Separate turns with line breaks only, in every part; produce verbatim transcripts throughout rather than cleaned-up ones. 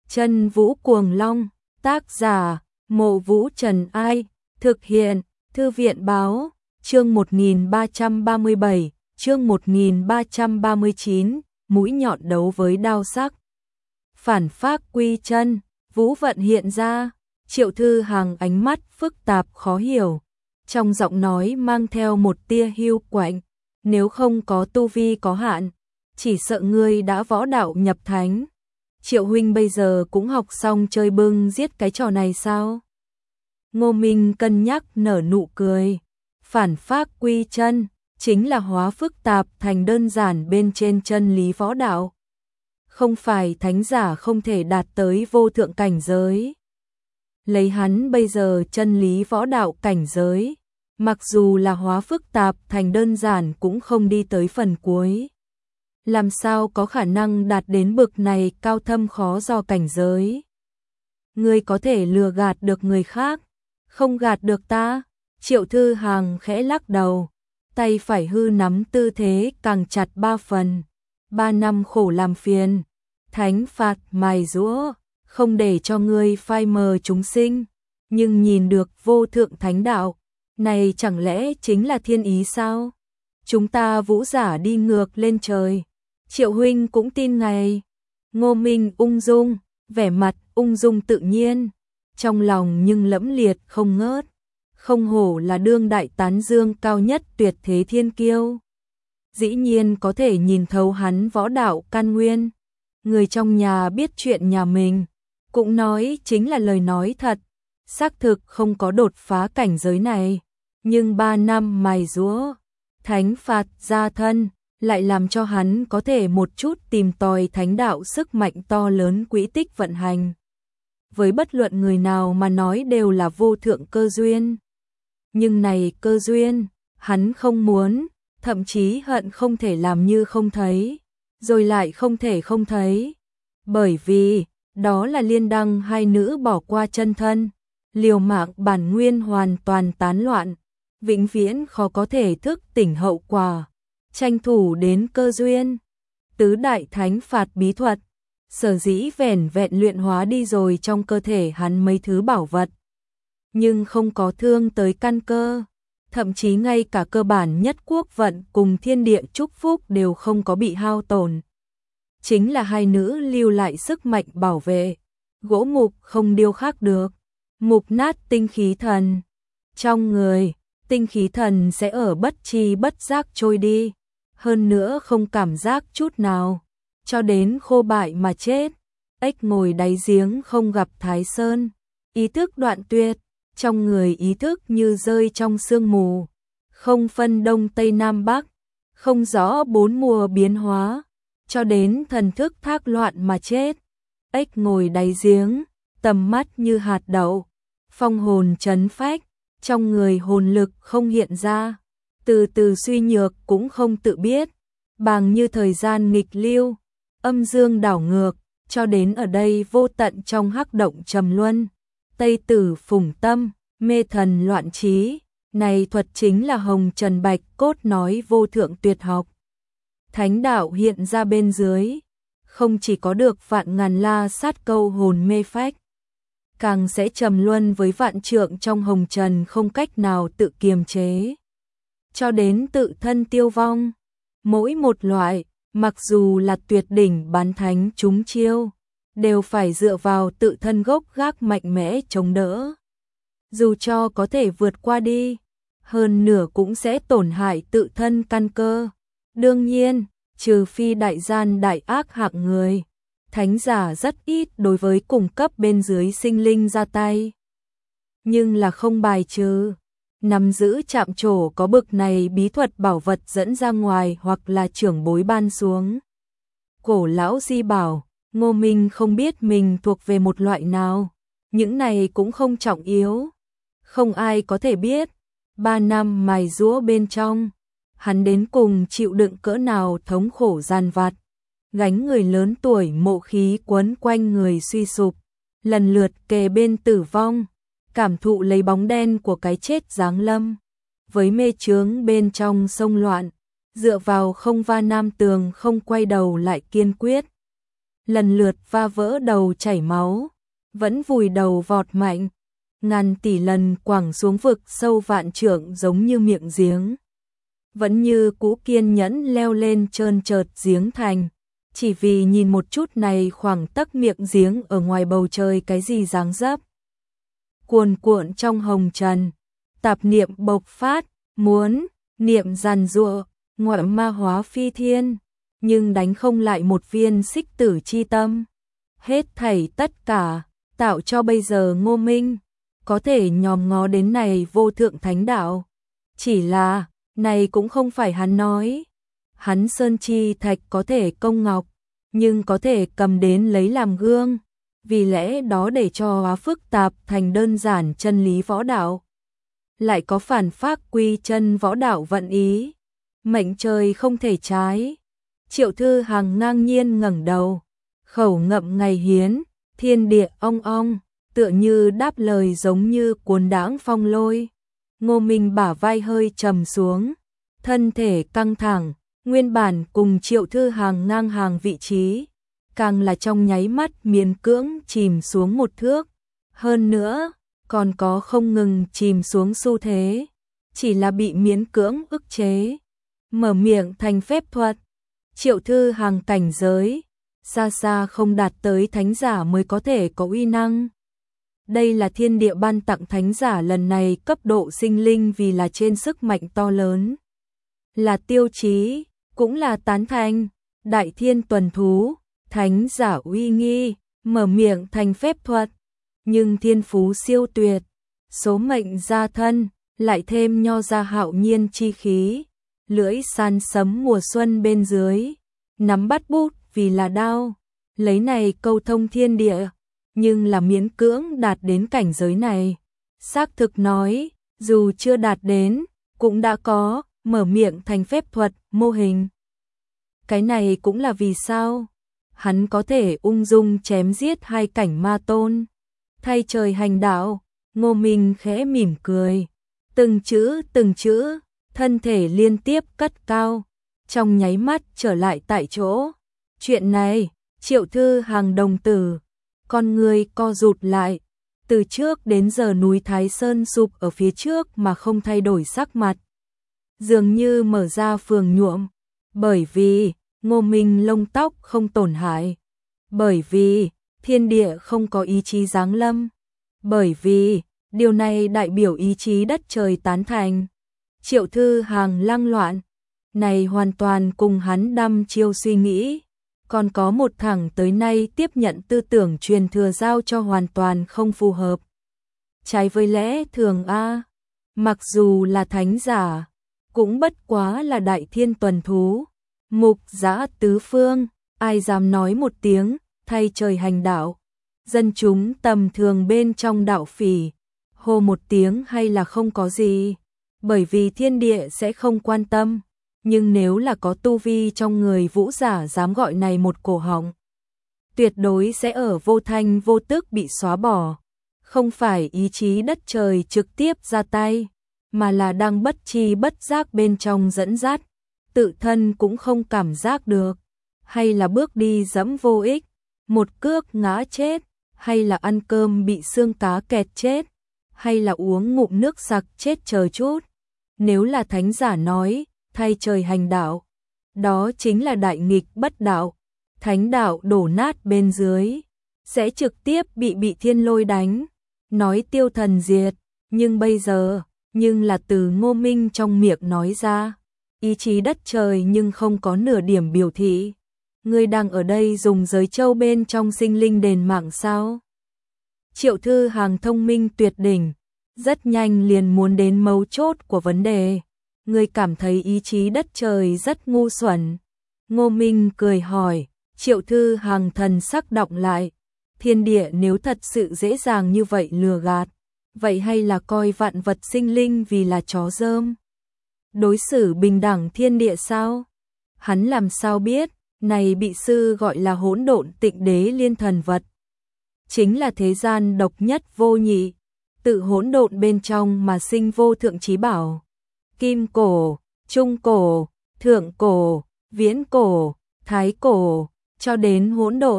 Chân Vũ Cuồng Long, tác giả, Mộ Vũ Trần Ai, thực hiện, Thư viện Báo, chương một nghìn ba trăm ba mươi bảy, chương một nghìn ba trăm ba mươi chín, mũi nhọn đấu với đao sắc. Phản phác quy chân, Vũ vận hiện ra, Triệu Thư Hằng ánh mắt phức tạp khó hiểu, trong giọng nói mang theo một tia hiu quạnh, nếu không có tu vi có hạn, chỉ sợ ngươi đã võ đạo nhập thánh. Triệu huynh bây giờ cũng học xong chơi bưng giết cái trò này sao? Ngô Minh cân nhắc nở nụ cười. Phản phác quy chân, chính là hóa phức tạp thành đơn giản bên trên chân lý võ đạo. Không phải thánh giả không thể đạt tới vô thượng cảnh giới. Lấy hắn bây giờ chân lý võ đạo cảnh giới, mặc dù là hóa phức tạp thành đơn giản cũng không đi tới phần cuối. Làm sao có khả năng đạt đến bực này cao thâm khó dò cảnh giới? Ngươi có thể lừa gạt được người khác, không gạt được ta. Triệu Thư Hằng khẽ lắc đầu, tay phải hư nắm tư thế càng chặt ba phần. Ba năm khổ làm phiền, thánh phạt mài giũa, không để cho ngươi phai mờ chúng sinh, nhưng nhìn được vô thượng thánh đạo, này chẳng lẽ chính là thiên ý sao? Chúng ta vũ giả đi ngược lên trời. Triệu huynh cũng tin ngài. Ngô Minh ung dung, vẻ mặt ung dung tự nhiên, trong lòng nhưng lẫm liệt không ngớt. Không hổ là đương đại tán dương cao nhất tuyệt thế thiên kiêu. Dĩ nhiên có thể nhìn thấu hắn võ đạo căn nguyên. Người trong nhà biết chuyện nhà mình, cũng nói chính là lời nói thật. Xác thực không có đột phá cảnh giới này, nhưng ba năm mài giũa, thánh phạt gia thân, lại làm cho hắn có thể một chút tìm tòi thánh đạo sức mạnh to lớn quỹ tích vận hành. Với bất luận người nào mà nói đều là vô thượng cơ duyên. Nhưng này cơ duyên, hắn không muốn, thậm chí hận không thể làm như không thấy, rồi lại không thể không thấy. Bởi vì, đó là liên đăng hai nữ bỏ qua chân thân, liều mạng bản nguyên hoàn toàn tán loạn, vĩnh viễn khó có thể thức tỉnh hậu quả. Tranh thủ đến cơ duyên, tứ đại thánh phạt bí thuật, sở dĩ vẻn vẹn luyện hóa đi rồi trong cơ thể hắn mấy thứ bảo vật, nhưng không có thương tới căn cơ, thậm chí ngay cả cơ bản nhất quốc vận cùng thiên địa chúc phúc đều không có bị hao tổn. Chính là hai nữ lưu lại sức mạnh bảo vệ, gỗ mục không điêu khắc được, mục nát tinh khí thần. Trong người, tinh khí thần sẽ ở bất tri bất giác trôi đi, hơn nữa không cảm giác chút nào, cho đến khô bại mà chết. Ếch ngồi đáy giếng không gặp Thái Sơn, ý thức đoạn tuyệt, trong người ý thức như rơi trong sương mù, không phân đông tây nam bắc, không rõ bốn mùa biến hóa, cho đến thần thức thác loạn mà chết. Ếch ngồi đáy giếng, tầm mắt như hạt đậu, phong hồn trấn phách, trong người hồn lực không hiện ra, từ từ suy nhược cũng không tự biết, bằng như thời gian nghịch lưu, âm dương đảo ngược, cho đến ở đây vô tận trong hắc động trầm luân, tây tử phùng tâm, mê thần loạn trí. Này thuật chính là hồng trần bạch cốt nói vô thượng tuyệt học. Thánh đạo hiện ra bên dưới, không chỉ có được vạn ngàn la sát câu hồn mê phách, càng sẽ trầm luân với vạn trượng trong hồng trần không cách nào tự kiềm chế, cho đến tự thân tiêu vong. Mỗi một loại, mặc dù là tuyệt đỉnh bán thánh chúng chiêu, đều phải dựa vào tự thân gốc gác mạnh mẽ chống đỡ. Dù cho có thể vượt qua đi, hơn nửa cũng sẽ tổn hại tự thân căn cơ. Đương nhiên, trừ phi đại gian đại ác hạng người, thánh giả rất ít đối với cùng cấp bên dưới sinh linh ra tay. Nhưng là không bài trừ, nắm giữ chạm trổ có bực này bí thuật bảo vật dẫn ra ngoài hoặc là trưởng bối ban xuống. Cổ lão di bảo, Ngô Minh không biết mình thuộc về một loại nào, những này cũng không trọng yếu, không ai có thể biết. Ba năm mài giũa bên trong, hắn đến cùng chịu đựng cỡ nào thống khổ gian vặt, gánh người lớn tuổi mộ khí quấn quanh người suy sụp, lần lượt kề bên tử vong, cảm thụ lấy bóng đen của cái chết giáng lâm, với mê chướng bên trong sông loạn, dựa vào không va nam tường không quay đầu lại kiên quyết. lần lượt va vỡ đầu chảy máu, vẫn vùi đầu vọt mạnh, ngàn tỷ lần quẳng xuống vực sâu vạn trượng giống như miệng giếng. Vẫn như cũ kiên nhẫn leo lên trơn trợt giếng thành, chỉ vì nhìn một chút này khoảng tấc miệng giếng ở ngoài bầu trời cái gì dáng dấp. Cuồn cuộn trong hồng trần, tạp niệm bộc phát, muốn, niệm giàn giụa, ngoại ma hóa phi thiên, nhưng đánh không lại một viên xích tử chi tâm. Hết thảy tất cả, tạo cho bây giờ Ngô Minh, có thể nhòm ngó đến này vô thượng thánh đạo. Chỉ là, này cũng không phải hắn nói. Hắn sơn chi thạch có thể công ngọc, nhưng có thể cầm đến lấy làm gương. Vì lẽ đó để cho hóa phức tạp thành đơn giản chân lý võ đạo. Lại có phản phác quy chân võ đạo vận ý. Mệnh trời không thể trái. Triệu Thư Hằng ngang nhiên ngẩng đầu, khẩu ngậm ngày hiến, thiên địa ong ong, tựa như đáp lời giống như cuồn đãng phong lôi. Ngô Minh bả vai hơi trầm xuống, thân thể căng thẳng, nguyên bản cùng Triệu Thư Hằng ngang hàng vị trí, càng là trong nháy mắt miễn cưỡng chìm xuống một thước. Hơn nữa, còn có không ngừng chìm xuống xu thế, chỉ là bị miễn cưỡng ức chế. Mở miệng thành phép thuật, Triệu Thư Hằng cảnh giới, xa xa không đạt tới thánh giả mới có thể có uy năng. Đây là thiên địa ban tặng thánh giả lần này cấp độ sinh linh vì là trên sức mạnh to lớn. Là tiêu chí, cũng là tán thành, đại thiên tuần thú, thánh giả uy nghi, mở miệng thành phép thuật. Nhưng thiên phú siêu tuyệt, số mệnh gia thân, lại thêm nho ra hạo nhiên chi khí, lưỡi san sấm mùa xuân bên dưới, nắm bắt bút vì là đao, lấy này câu thông thiên địa, nhưng là miễn cưỡng đạt đến cảnh giới này. Xác thực nói, dù chưa đạt đến, cũng đã có, mở miệng thành phép thuật, mô hình. Cái này cũng là vì sao? Hắn có thể ung dung chém giết hai cảnh ma tôn. Thay trời hành đạo, Ngô Minh khẽ mỉm cười. Từng chữ, từng chữ, thân thể liên tiếp cất cao, trong nháy mắt trở lại tại chỗ. Chuyện này, Triệu Thư Hằng đồng tử, con người co rụt lại. Từ trước đến giờ núi Thái Sơn sụp ở phía trước mà không thay đổi sắc mặt. Dường như mở ra phường nhuộm. Bởi vì, Ngô Minh lông tóc không tổn hại. Bởi vì, thiên địa không có ý chí giáng lâm. Bởi vì, điều này đại biểu ý chí đất trời tán thành. Triệu Thư Hằng lăng loạn. Này hoàn toàn cùng hắn đăm chiêu suy nghĩ. Còn có một thằng tới nay tiếp nhận tư tưởng truyền thừa giao cho hoàn toàn không phù hợp. Trái với lẽ thường a, mặc dù là thánh giả, cũng bất quá là đại thiên tuần thú, mục giã tứ phương, ai dám nói một tiếng, thay trời hành đạo. Dân chúng tầm thường bên trong đạo phỉ, hô một tiếng hay là không có gì, bởi vì thiên địa sẽ không quan tâm. Nhưng nếu là có tu vi trong người vũ giả dám gọi này một cổ họng, tuyệt đối sẽ ở vô thanh vô tức bị xóa bỏ. Không phải ý chí đất trời trực tiếp ra tay, mà là đang bất tri bất giác bên trong dẫn dắt, tự thân cũng không cảm giác được. Hay là bước đi dẫm vô ích, một cước ngã chết, hay là ăn cơm bị xương cá kẹt chết, hay là uống ngụm nước sặc chết chờ chút. Nếu là thánh giả nói, thay trời hành đạo, đó chính là đại nghịch bất đạo. Thánh đạo đổ nát bên dưới, sẽ trực tiếp bị bị thiên lôi đánh, nói tiêu thần diệt. Nhưng bây giờ, nhưng là từ Ngô Minh trong miệng nói ra, ý chí đất trời nhưng không có nửa điểm biểu thị. Ngươi đang ở đây dùng giới châu bên trong sinh linh đền mạng sao? Triệu Thư Hằng thông minh tuyệt đỉnh, rất nhanh liền muốn đến mấu chốt của vấn đề. Ngươi cảm thấy ý chí đất trời rất ngu xuẩn. Ngô Minh cười hỏi, Triệu Thư Hằng thần sắc động lại. Thiên địa nếu thật sự dễ dàng như vậy lừa gạt, vậy hay là coi vạn vật sinh linh vì là chó dơm? Đối xử bình đẳng thiên địa sao? Hắn làm sao biết, này bị sư gọi là hỗn độn tịnh đế liên thần vật. Chính là thế gian độc nhất vô nhị, tự hỗn độn bên trong mà sinh vô thượng chí bảo. Kim cổ, trung cổ, thượng cổ, viễn cổ, thái cổ, cho đến hỗn độn,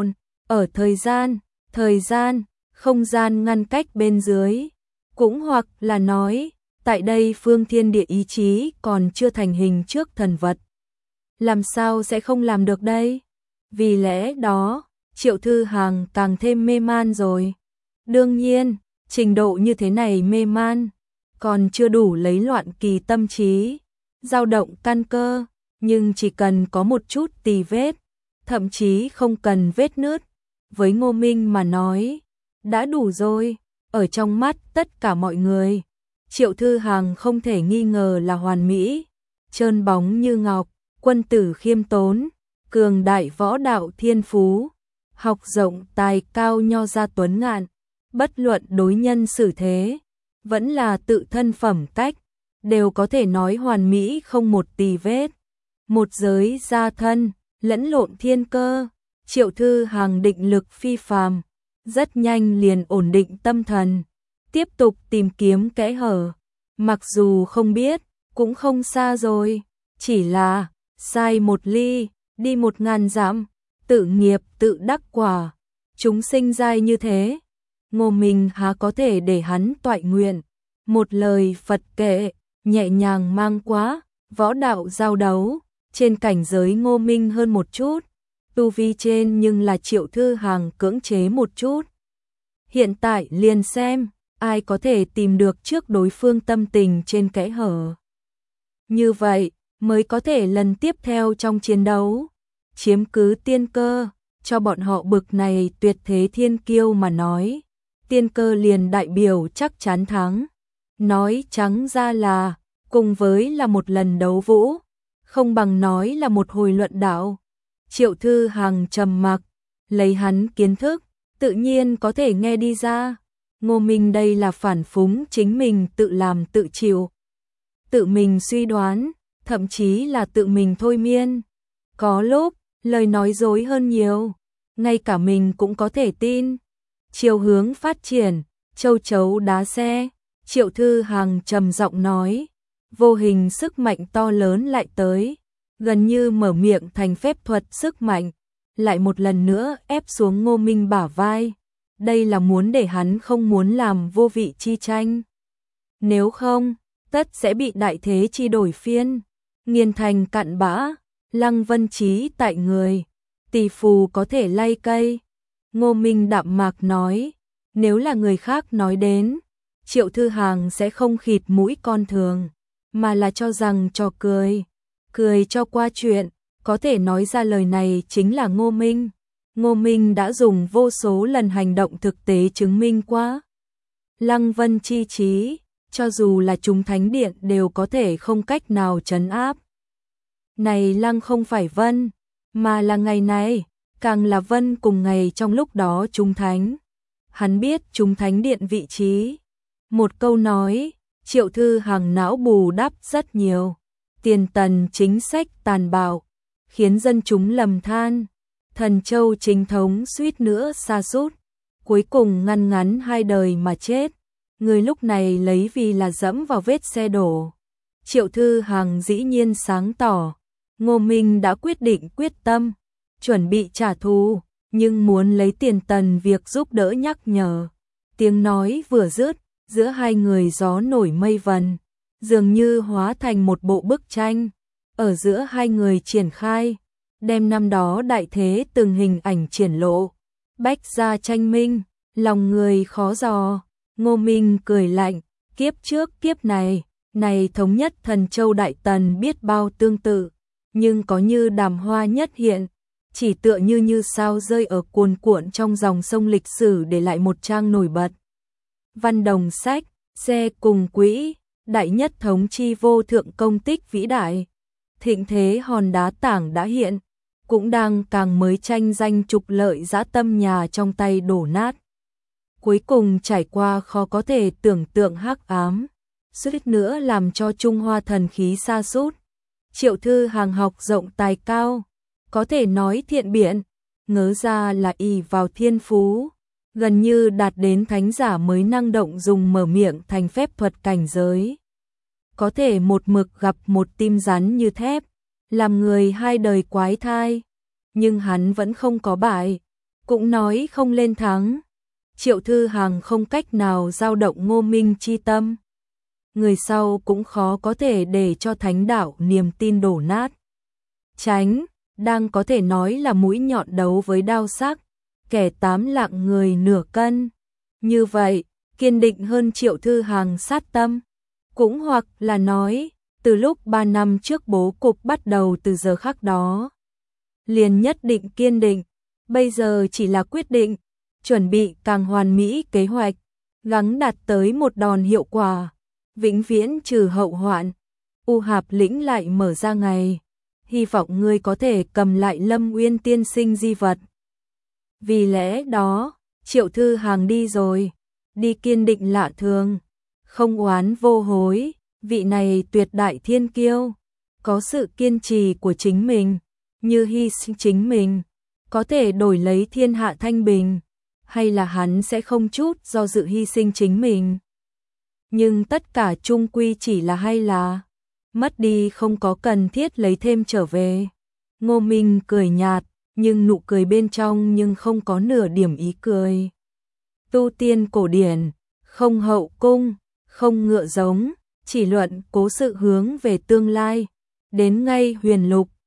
ở thời gian, thời gian, không gian ngăn cách bên dưới. Cũng hoặc là nói, tại đây phương thiên địa ý chí còn chưa thành hình trước thần vật. Làm sao sẽ không làm được đây? Vì lẽ đó, Triệu Thư Hằng càng thêm mê man rồi. Đương nhiên, trình độ như thế này mê man, còn chưa đủ lấy loạn kỳ tâm trí, dao động căn cơ, nhưng chỉ cần có một chút tì vết, thậm chí không cần vết nứt, với Ngô Minh mà nói, đã đủ rồi. Ở trong mắt tất cả mọi người, Triệu Thư Hằng không thể nghi ngờ là hoàn mỹ, trơn bóng như ngọc, quân tử khiêm tốn, cường đại võ đạo thiên phú, học rộng tài cao nho gia tuấn ngạn, bất luận đối nhân xử thế, vẫn là tự thân phẩm cách, đều có thể nói hoàn mỹ không một tì vết. Một giới gia thân, lẫn lộn thiên cơ, Triệu Thư Hằng định lực phi phàm, rất nhanh liền ổn định tâm thần, tiếp tục tìm kiếm kẽ hở, mặc dù không biết, cũng không xa rồi, chỉ là sai một ly, đi một ngàn dặm, tự nghiệp tự đắc quả, chúng sinh giai như thế, Ngô Minh há có thể để hắn toại nguyện. Một lời Phật kệ, nhẹ nhàng mang quá, võ đạo giao đấu, trên cảnh giới Ngô Minh hơn một chút, tu vi trên nhưng là Triệu Thư Hằng cưỡng chế một chút. Hiện tại liền xem, ai có thể tìm được trước đối phương tâm tình trên kẽ hở. Như vậy, mới có thể lần tiếp theo trong chiến đấu, chiếm cứ tiên cơ, cho bọn họ bực này tuyệt thế thiên kiêu mà nói. Tiên cơ liền đại biểu chắc chắn thắng. Nói trắng ra là, cùng với là một lần đấu vũ, không bằng nói là một hồi luận đạo. Triệu Thư Hằng trầm mặc, lấy hắn kiến thức, tự nhiên có thể nghe đi ra. Ngô Minh đây là phản phúng chính mình tự làm tự chịu. Tự mình suy đoán, thậm chí là tự mình thôi miên. Có lúc, lời nói dối hơn nhiều, ngay cả mình cũng có thể tin. Chiều hướng phát triển, châu chấu đá xe, Triệu Thư Hằng trầm giọng nói, vô hình sức mạnh to lớn lại tới, gần như mở miệng thành phép thuật sức mạnh, lại một lần nữa ép xuống Ngô Minh bả vai. Đây là muốn để hắn không muốn làm vô vị chi tranh. Nếu không, tất sẽ bị đại thế chi đổi phiên, nghiền thành cặn bã, Lăng Vân Chí tại người, tỷ phù có thể lay cây. Ngô Minh đạm mạc nói, nếu là người khác nói đến, Triệu Thư Hằng sẽ không khịt mũi con thường, mà là cho rằng trò cười, cười cho qua chuyện, có thể nói ra lời này chính là Ngô Minh. Ngô Minh đã dùng vô số lần hành động thực tế chứng minh qua. Lăng Vân chi trí, cho dù là chúng thánh điện đều có thể không cách nào trấn áp. Này Lăng không phải Vân, mà là ngày này, càng là Vân cùng ngày trong lúc đó chúng thánh. Hắn biết chúng thánh điện vị trí. Một câu nói, Triệu Thư Hằng não bù đắp rất nhiều. Tiền tần chính sách tàn bạo, khiến dân chúng lầm than. Thần châu chính thống suýt nữa sa sút, cuối cùng ngăn ngắn hai đời mà chết. Người lúc này lấy vì là dẫm vào vết xe đổ. Triệu Thư Hằng dĩ nhiên sáng tỏ, Ngô Minh đã quyết định quyết tâm, chuẩn bị trả thù, nhưng muốn lấy tiền tần việc giúp đỡ nhắc nhở. Tiếng nói vừa dứt, giữa hai người gió nổi mây vần, dường như hóa thành một bộ bức tranh, ở giữa hai người triển khai, đem năm đó đại thế từng hình ảnh triển lộ, bách gia tranh minh, lòng người khó dò. Ngô Minh cười lạnh, kiếp trước kiếp này, này thống nhất thần châu đại tần biết bao tương tự, nhưng có như đàm hoa nhất hiện, chỉ tựa như như sao rơi ở cuồn cuộn trong dòng sông lịch sử để lại một trang nổi bật. Văn đồng sách, xe cùng quỹ, đại nhất thống chi vô thượng công tích vĩ đại, thịnh thế hòn đá tảng đã hiện, cũng đang càng mới tranh danh trục lợi dã tâm nhà trong tay đổ nát. Cuối cùng trải qua khó có thể tưởng tượng hắc ám, suýt nữa làm cho Trung Hoa thần khí sa sút. Triệu Thư Hằng học rộng tài cao, có thể nói thiện biện, ngớ ra là ỷ vào thiên phú, gần như đạt đến thánh giả mới năng động dùng mở miệng thành phép thuật cảnh giới. Có thể một mực gặp một tim rắn như thép, làm người hai đời quái thai, nhưng hắn vẫn không có bại. cũng nói không lên thắng. Triệu Thư Hằng không cách nào dao động Ngô Minh chi tâm. Người sau cũng khó có thể để cho thánh đạo niềm tin đổ nát. Tránh, đang có thể nói là mũi nhọn đấu với đao sắc, kẻ tám lạng người nửa cân. Như vậy, kiên định hơn Triệu Thư Hằng sát tâm. Cũng hoặc là nói, từ lúc ba năm trước bố cục bắt đầu từ giờ khắc đó. Liền nhất định kiên định, bây giờ chỉ là quyết định, chuẩn bị càng hoàn mỹ kế hoạch, gắng đạt tới một đòn hiệu quả, vĩnh viễn trừ hậu hoạn. U Hạp lĩnh lại mở ra ngày, hy vọng ngươi có thể cầm lại Lâm Uyên tiên sinh di vật. Vì lẽ đó, Triệu Thư Hằng đi rồi, đi kiên định lạ thường, không oán vô hối, vị này tuyệt đại thiên kiêu, có sự kiên trì của chính mình, như hy sinh chính mình, có thể đổi lấy thiên hạ thanh bình, hay là hắn sẽ không chút do dự hy sinh chính mình. Nhưng tất cả chung quy chỉ là hay là, mất đi không có cần thiết lấy thêm trở về. Ngô Minh cười nhạt, nhưng nụ cười bên trong nhưng không có nửa điểm ý cười. Tu tiên cổ điển, không hậu cung, không ngựa giống, chỉ luận cố sự hướng về tương lai, đến ngay huyền lục,